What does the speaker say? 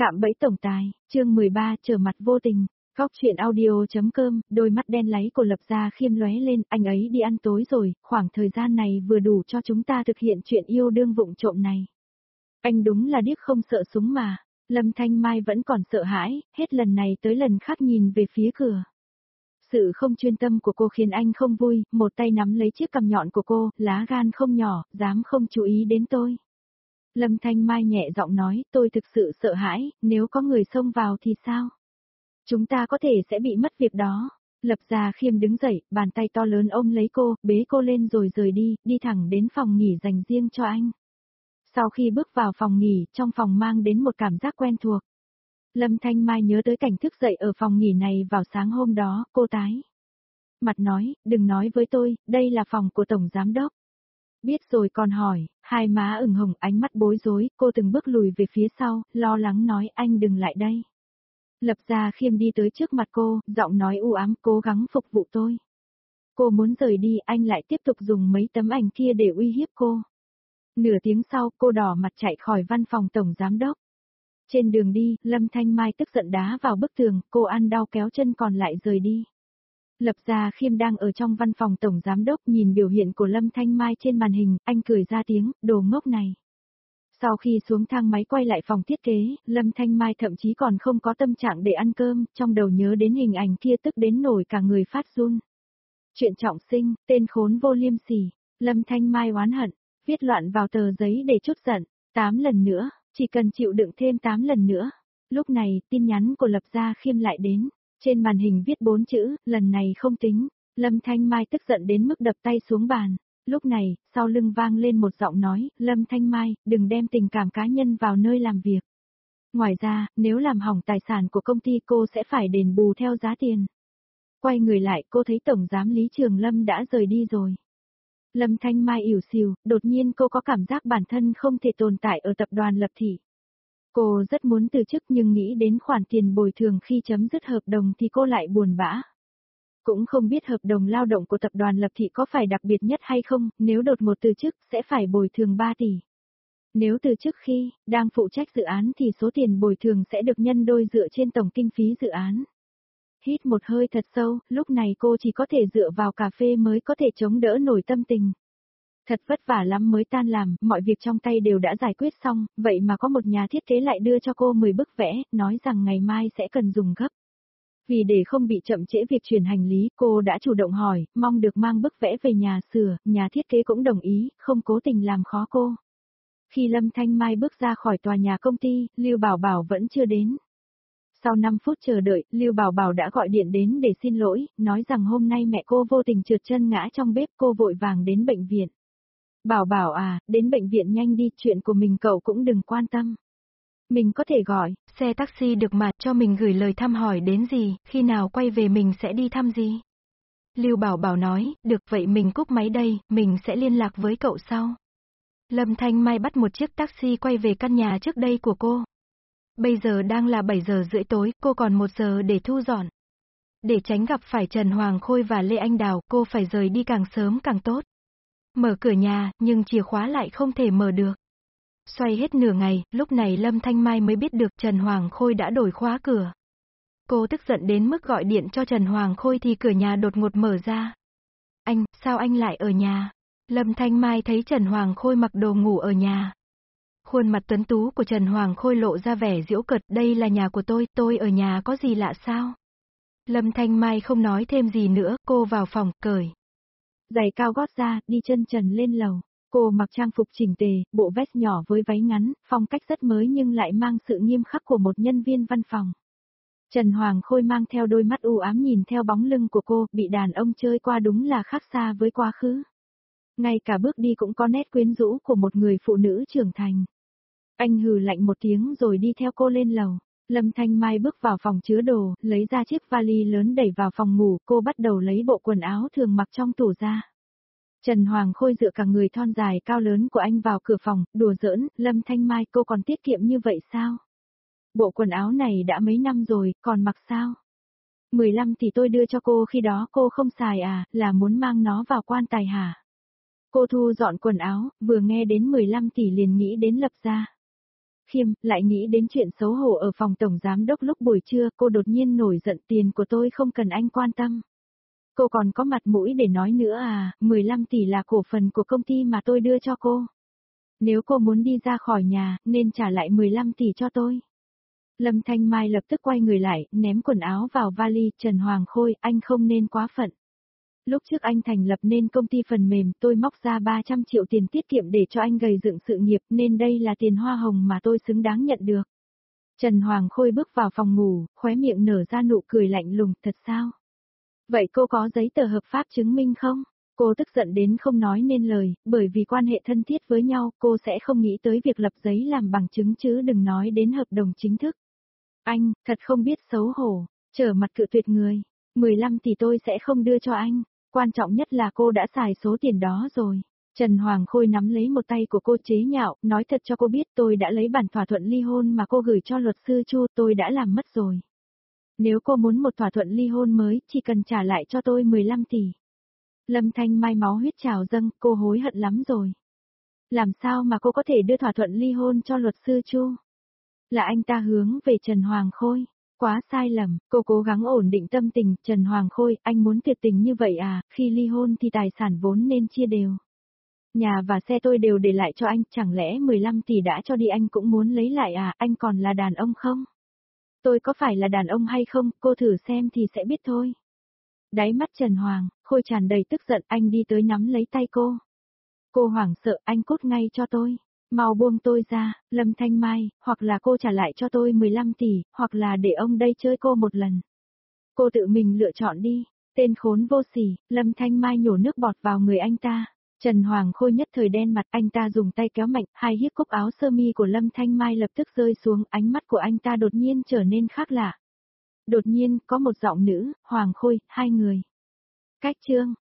Cạm bẫy tổng tài, chương 13, trở mặt vô tình. Góc chuyện audio.com, đôi mắt đen láy của Lập Gia Khiêm lóe lên, anh ấy đi ăn tối rồi, khoảng thời gian này vừa đủ cho chúng ta thực hiện chuyện yêu đương vụng trộm này. Anh đúng là điếc không sợ súng mà. Lâm Thanh Mai vẫn còn sợ hãi, hết lần này tới lần khác nhìn về phía cửa. Sự không chuyên tâm của cô khiến anh không vui, một tay nắm lấy chiếc cằm nhọn của cô, lá gan không nhỏ, dám không chú ý đến tôi. Lâm Thanh Mai nhẹ giọng nói, tôi thực sự sợ hãi, nếu có người xông vào thì sao? Chúng ta có thể sẽ bị mất việc đó. Lập Gia Khiêm đứng dậy, bàn tay to lớn ôm lấy cô, bế cô lên rồi rời đi, đi thẳng đến phòng nghỉ dành riêng cho anh. Sau khi bước vào phòng nghỉ, trong phòng mang đến một cảm giác quen thuộc. Lâm Thanh Mai nhớ tới cảnh thức dậy ở phòng nghỉ này vào sáng hôm đó, cô tái mặt nói, đừng nói với tôi, đây là phòng của Tổng Giám Đốc. Biết rồi còn hỏi, hai má ửng hồng, ánh mắt bối rối, cô từng bước lùi về phía sau, lo lắng nói anh đừng lại đây. Lập Gia Khiêm đi tới trước mặt cô, giọng nói u ám, cố gắng phục vụ tôi. Cô muốn rời đi, anh lại tiếp tục dùng mấy tấm ảnh kia để uy hiếp cô. Nửa tiếng sau, cô đỏ mặt chạy khỏi văn phòng Tổng Giám Đốc. Trên đường đi, Lâm Thanh Mai tức giận đá vào bức tường, cô ăn đau kéo chân còn lại rời đi. Lập Gia Khiêm đang ở trong văn phòng Tổng Giám Đốc nhìn biểu hiện của Lâm Thanh Mai trên màn hình, anh cười ra tiếng, đồ ngốc này. Sau khi xuống thang máy quay lại phòng thiết kế, Lâm Thanh Mai thậm chí còn không có tâm trạng để ăn cơm, trong đầu nhớ đến hình ảnh kia tức đến nổi cả người phát run. Chuyện trọng sinh, tên khốn vô liêm sỉ, Lâm Thanh Mai oán hận, viết loạn vào tờ giấy để trút giận, 8 lần nữa, chỉ cần chịu đựng thêm 8 lần nữa. Lúc này, tin nhắn của Lập Gia Khiêm lại đến. Trên màn hình viết 4 chữ, lần này không tính. Lâm Thanh Mai tức giận đến mức đập tay xuống bàn. Lúc này, sau lưng vang lên một giọng nói, Lâm Thanh Mai, đừng đem tình cảm cá nhân vào nơi làm việc. Ngoài ra, nếu làm hỏng tài sản của công ty cô sẽ phải đền bù theo giá tiền. Quay người lại, cô thấy Tổng Giám Lý Trường Lâm đã rời đi rồi. Lâm Thanh Mai ỉu xìu, đột nhiên cô có cảm giác bản thân không thể tồn tại ở tập đoàn Lập Thị. Cô rất muốn từ chức nhưng nghĩ đến khoản tiền bồi thường khi chấm dứt hợp đồng thì cô lại buồn bã. Cũng không biết hợp đồng lao động của tập đoàn Lập Thị có phải đặc biệt nhất hay không, nếu đột ngột từ chức sẽ phải bồi thường 3 tỷ. Nếu từ chức khi đang phụ trách dự án thì số tiền bồi thường sẽ được nhân đôi dựa trên tổng kinh phí dự án. Hít một hơi thật sâu, lúc này cô chỉ có thể dựa vào cà phê mới có thể chống đỡ nổi tâm tình. Thật vất vả lắm mới tan làm, mọi việc trong tay đều đã giải quyết xong, vậy mà có một nhà thiết kế lại đưa cho cô 10 bức vẽ, nói rằng ngày mai sẽ cần dùng gấp. Vì để không bị chậm trễ việc chuyển hành lý, cô đã chủ động hỏi, mong được mang bức vẽ về nhà sửa, nhà thiết kế cũng đồng ý, không cố tình làm khó cô. Khi Lâm Thanh Mai bước ra khỏi tòa nhà công ty, Lưu Bảo Bảo vẫn chưa đến. Sau 5 phút chờ đợi, Lưu Bảo Bảo đã gọi điện đến để xin lỗi, nói rằng hôm nay mẹ cô vô tình trượt chân ngã trong bếp, cô vội vàng đến bệnh viện. Bảo Bảo à, đến bệnh viện nhanh đi, chuyện của mình cậu cũng đừng quan tâm. Mình có thể gọi xe taxi được mà, cho mình gửi lời thăm hỏi đến gì, khi nào quay về mình sẽ đi thăm gì. Lưu Bảo Bảo nói, được vậy mình cúp máy đây, mình sẽ liên lạc với cậu sau. Lâm Thanh Mai bắt một chiếc taxi quay về căn nhà trước đây của cô. Bây giờ đang là 7 giờ rưỡi tối, cô còn 1 giờ để thu dọn. Để tránh gặp phải Trần Hoàng Khôi và Lê Anh Đào, cô phải rời đi càng sớm càng tốt. Mở cửa nhà, nhưng chìa khóa lại không thể mở được. Xoay hết nửa ngày, lúc này Lâm Thanh Mai mới biết được Trần Hoàng Khôi đã đổi khóa cửa. Cô tức giận đến mức gọi điện cho Trần Hoàng Khôi thì cửa nhà đột ngột mở ra. Anh, sao anh lại ở nhà? Lâm Thanh Mai thấy Trần Hoàng Khôi mặc đồ ngủ ở nhà. Khuôn mặt tuấn tú của Trần Hoàng Khôi lộ ra vẻ giễu cợt, đây là nhà của tôi ở nhà có gì lạ sao? Lâm Thanh Mai không nói thêm gì nữa, cô vào phòng, cởi giày cao gót ra, đi chân trần lên lầu. Cô mặc trang phục chỉnh tề, bộ vest nhỏ với váy ngắn, phong cách rất mới nhưng lại mang sự nghiêm khắc của một nhân viên văn phòng. Trần Hoàng Khôi mang theo đôi mắt u ám nhìn theo bóng lưng của cô, bị đàn ông chơi qua đúng là khác xa với quá khứ. Ngay cả bước đi cũng có nét quyến rũ của một người phụ nữ trưởng thành. Anh hừ lạnh một tiếng rồi đi theo cô lên lầu. Lâm Thanh Mai bước vào phòng chứa đồ, lấy ra chiếc vali lớn đẩy vào phòng ngủ, cô bắt đầu lấy bộ quần áo thường mặc trong tủ ra. Trần Hoàng Khôi dựa cả người thon dài cao lớn của anh vào cửa phòng, đùa giỡn, Lâm Thanh Mai cô còn tiết kiệm như vậy sao? Bộ quần áo này đã mấy năm rồi, còn mặc sao? 15 tỷ tôi đưa cho cô khi đó cô không xài à, là muốn mang nó vào quan tài hả? Cô thu dọn quần áo, vừa nghe đến 15 tỷ liền nghĩ đến Lập Gia. Khiêm, lại nghĩ đến chuyện xấu hổ ở phòng tổng giám đốc lúc buổi trưa, cô đột nhiên nổi giận, tiền của tôi không cần anh quan tâm. Cô còn có mặt mũi để nói nữa à, 15 tỷ là cổ phần của công ty mà tôi đưa cho cô. Nếu cô muốn đi ra khỏi nhà, nên trả lại 15 tỷ cho tôi. Lâm Thanh Mai lập tức quay người lại, ném quần áo vào vali. Trần Hoàng Khôi, anh không nên quá phận. Lúc trước anh thành lập nên công ty phần mềm, tôi móc ra 300 triệu tiền tiết kiệm để cho anh gầy dựng sự nghiệp, nên đây là tiền hoa hồng mà tôi xứng đáng nhận được. Trần Hoàng Khôi bước vào phòng ngủ, khóe miệng nở ra nụ cười lạnh lùng, thật sao? Vậy cô có giấy tờ hợp pháp chứng minh không? Cô tức giận đến không nói nên lời, bởi vì quan hệ thân thiết với nhau, cô sẽ không nghĩ tới việc lập giấy làm bằng chứng chứ đừng nói đến hợp đồng chính thức. Anh, thật không biết xấu hổ, trở mặt cự tuyệt người. 15 tỷ tôi sẽ không đưa cho anh. Quan trọng nhất là cô đã xài số tiền đó rồi. Trần Hoàng Khôi nắm lấy một tay của cô chế nhạo, nói thật cho cô biết tôi đã lấy bản thỏa thuận ly hôn mà cô gửi cho luật sư Chu, tôi đã làm mất rồi. Nếu cô muốn một thỏa thuận ly hôn mới, chỉ cần trả lại cho tôi 15 tỷ. Lâm Thanh Mai máu huyết trào dâng, cô hối hận lắm rồi. Làm sao mà cô có thể đưa thỏa thuận ly hôn cho luật sư Chu? Là anh ta hướng về Trần Hoàng Khôi. Quá sai lầm, cô cố gắng ổn định tâm tình. Trần Hoàng Khôi, anh muốn tuyệt tình như vậy à, khi ly hôn thì tài sản vốn nên chia đều. Nhà và xe tôi đều để lại cho anh, chẳng lẽ 15 tỷ đã cho đi anh cũng muốn lấy lại à, anh còn là đàn ông không? Tôi có phải là đàn ông hay không, cô thử xem thì sẽ biết thôi. Đáy mắt Trần Hoàng Khôi tràn đầy tức giận, anh đi tới nắm lấy tay cô. Cô hoảng sợ, anh cút ngay cho tôi. Mau buông tôi ra, Lâm Thanh Mai, hoặc là cô trả lại cho tôi 15 tỷ, hoặc là để ông đây chơi cô một lần. Cô tự mình lựa chọn đi. Tên khốn vô sỉ. Lâm Thanh Mai nhổ nước bọt vào người anh ta. Trần Hoàng Khôi nhất thời đen mặt, anh ta dùng tay kéo mạnh, hai hiếp cúc áo sơ mi của Lâm Thanh Mai lập tức rơi xuống, ánh mắt của anh ta đột nhiên trở nên khác lạ. Đột nhiên, có một giọng nữ, Hoàng Khôi, hai người. Cách chương.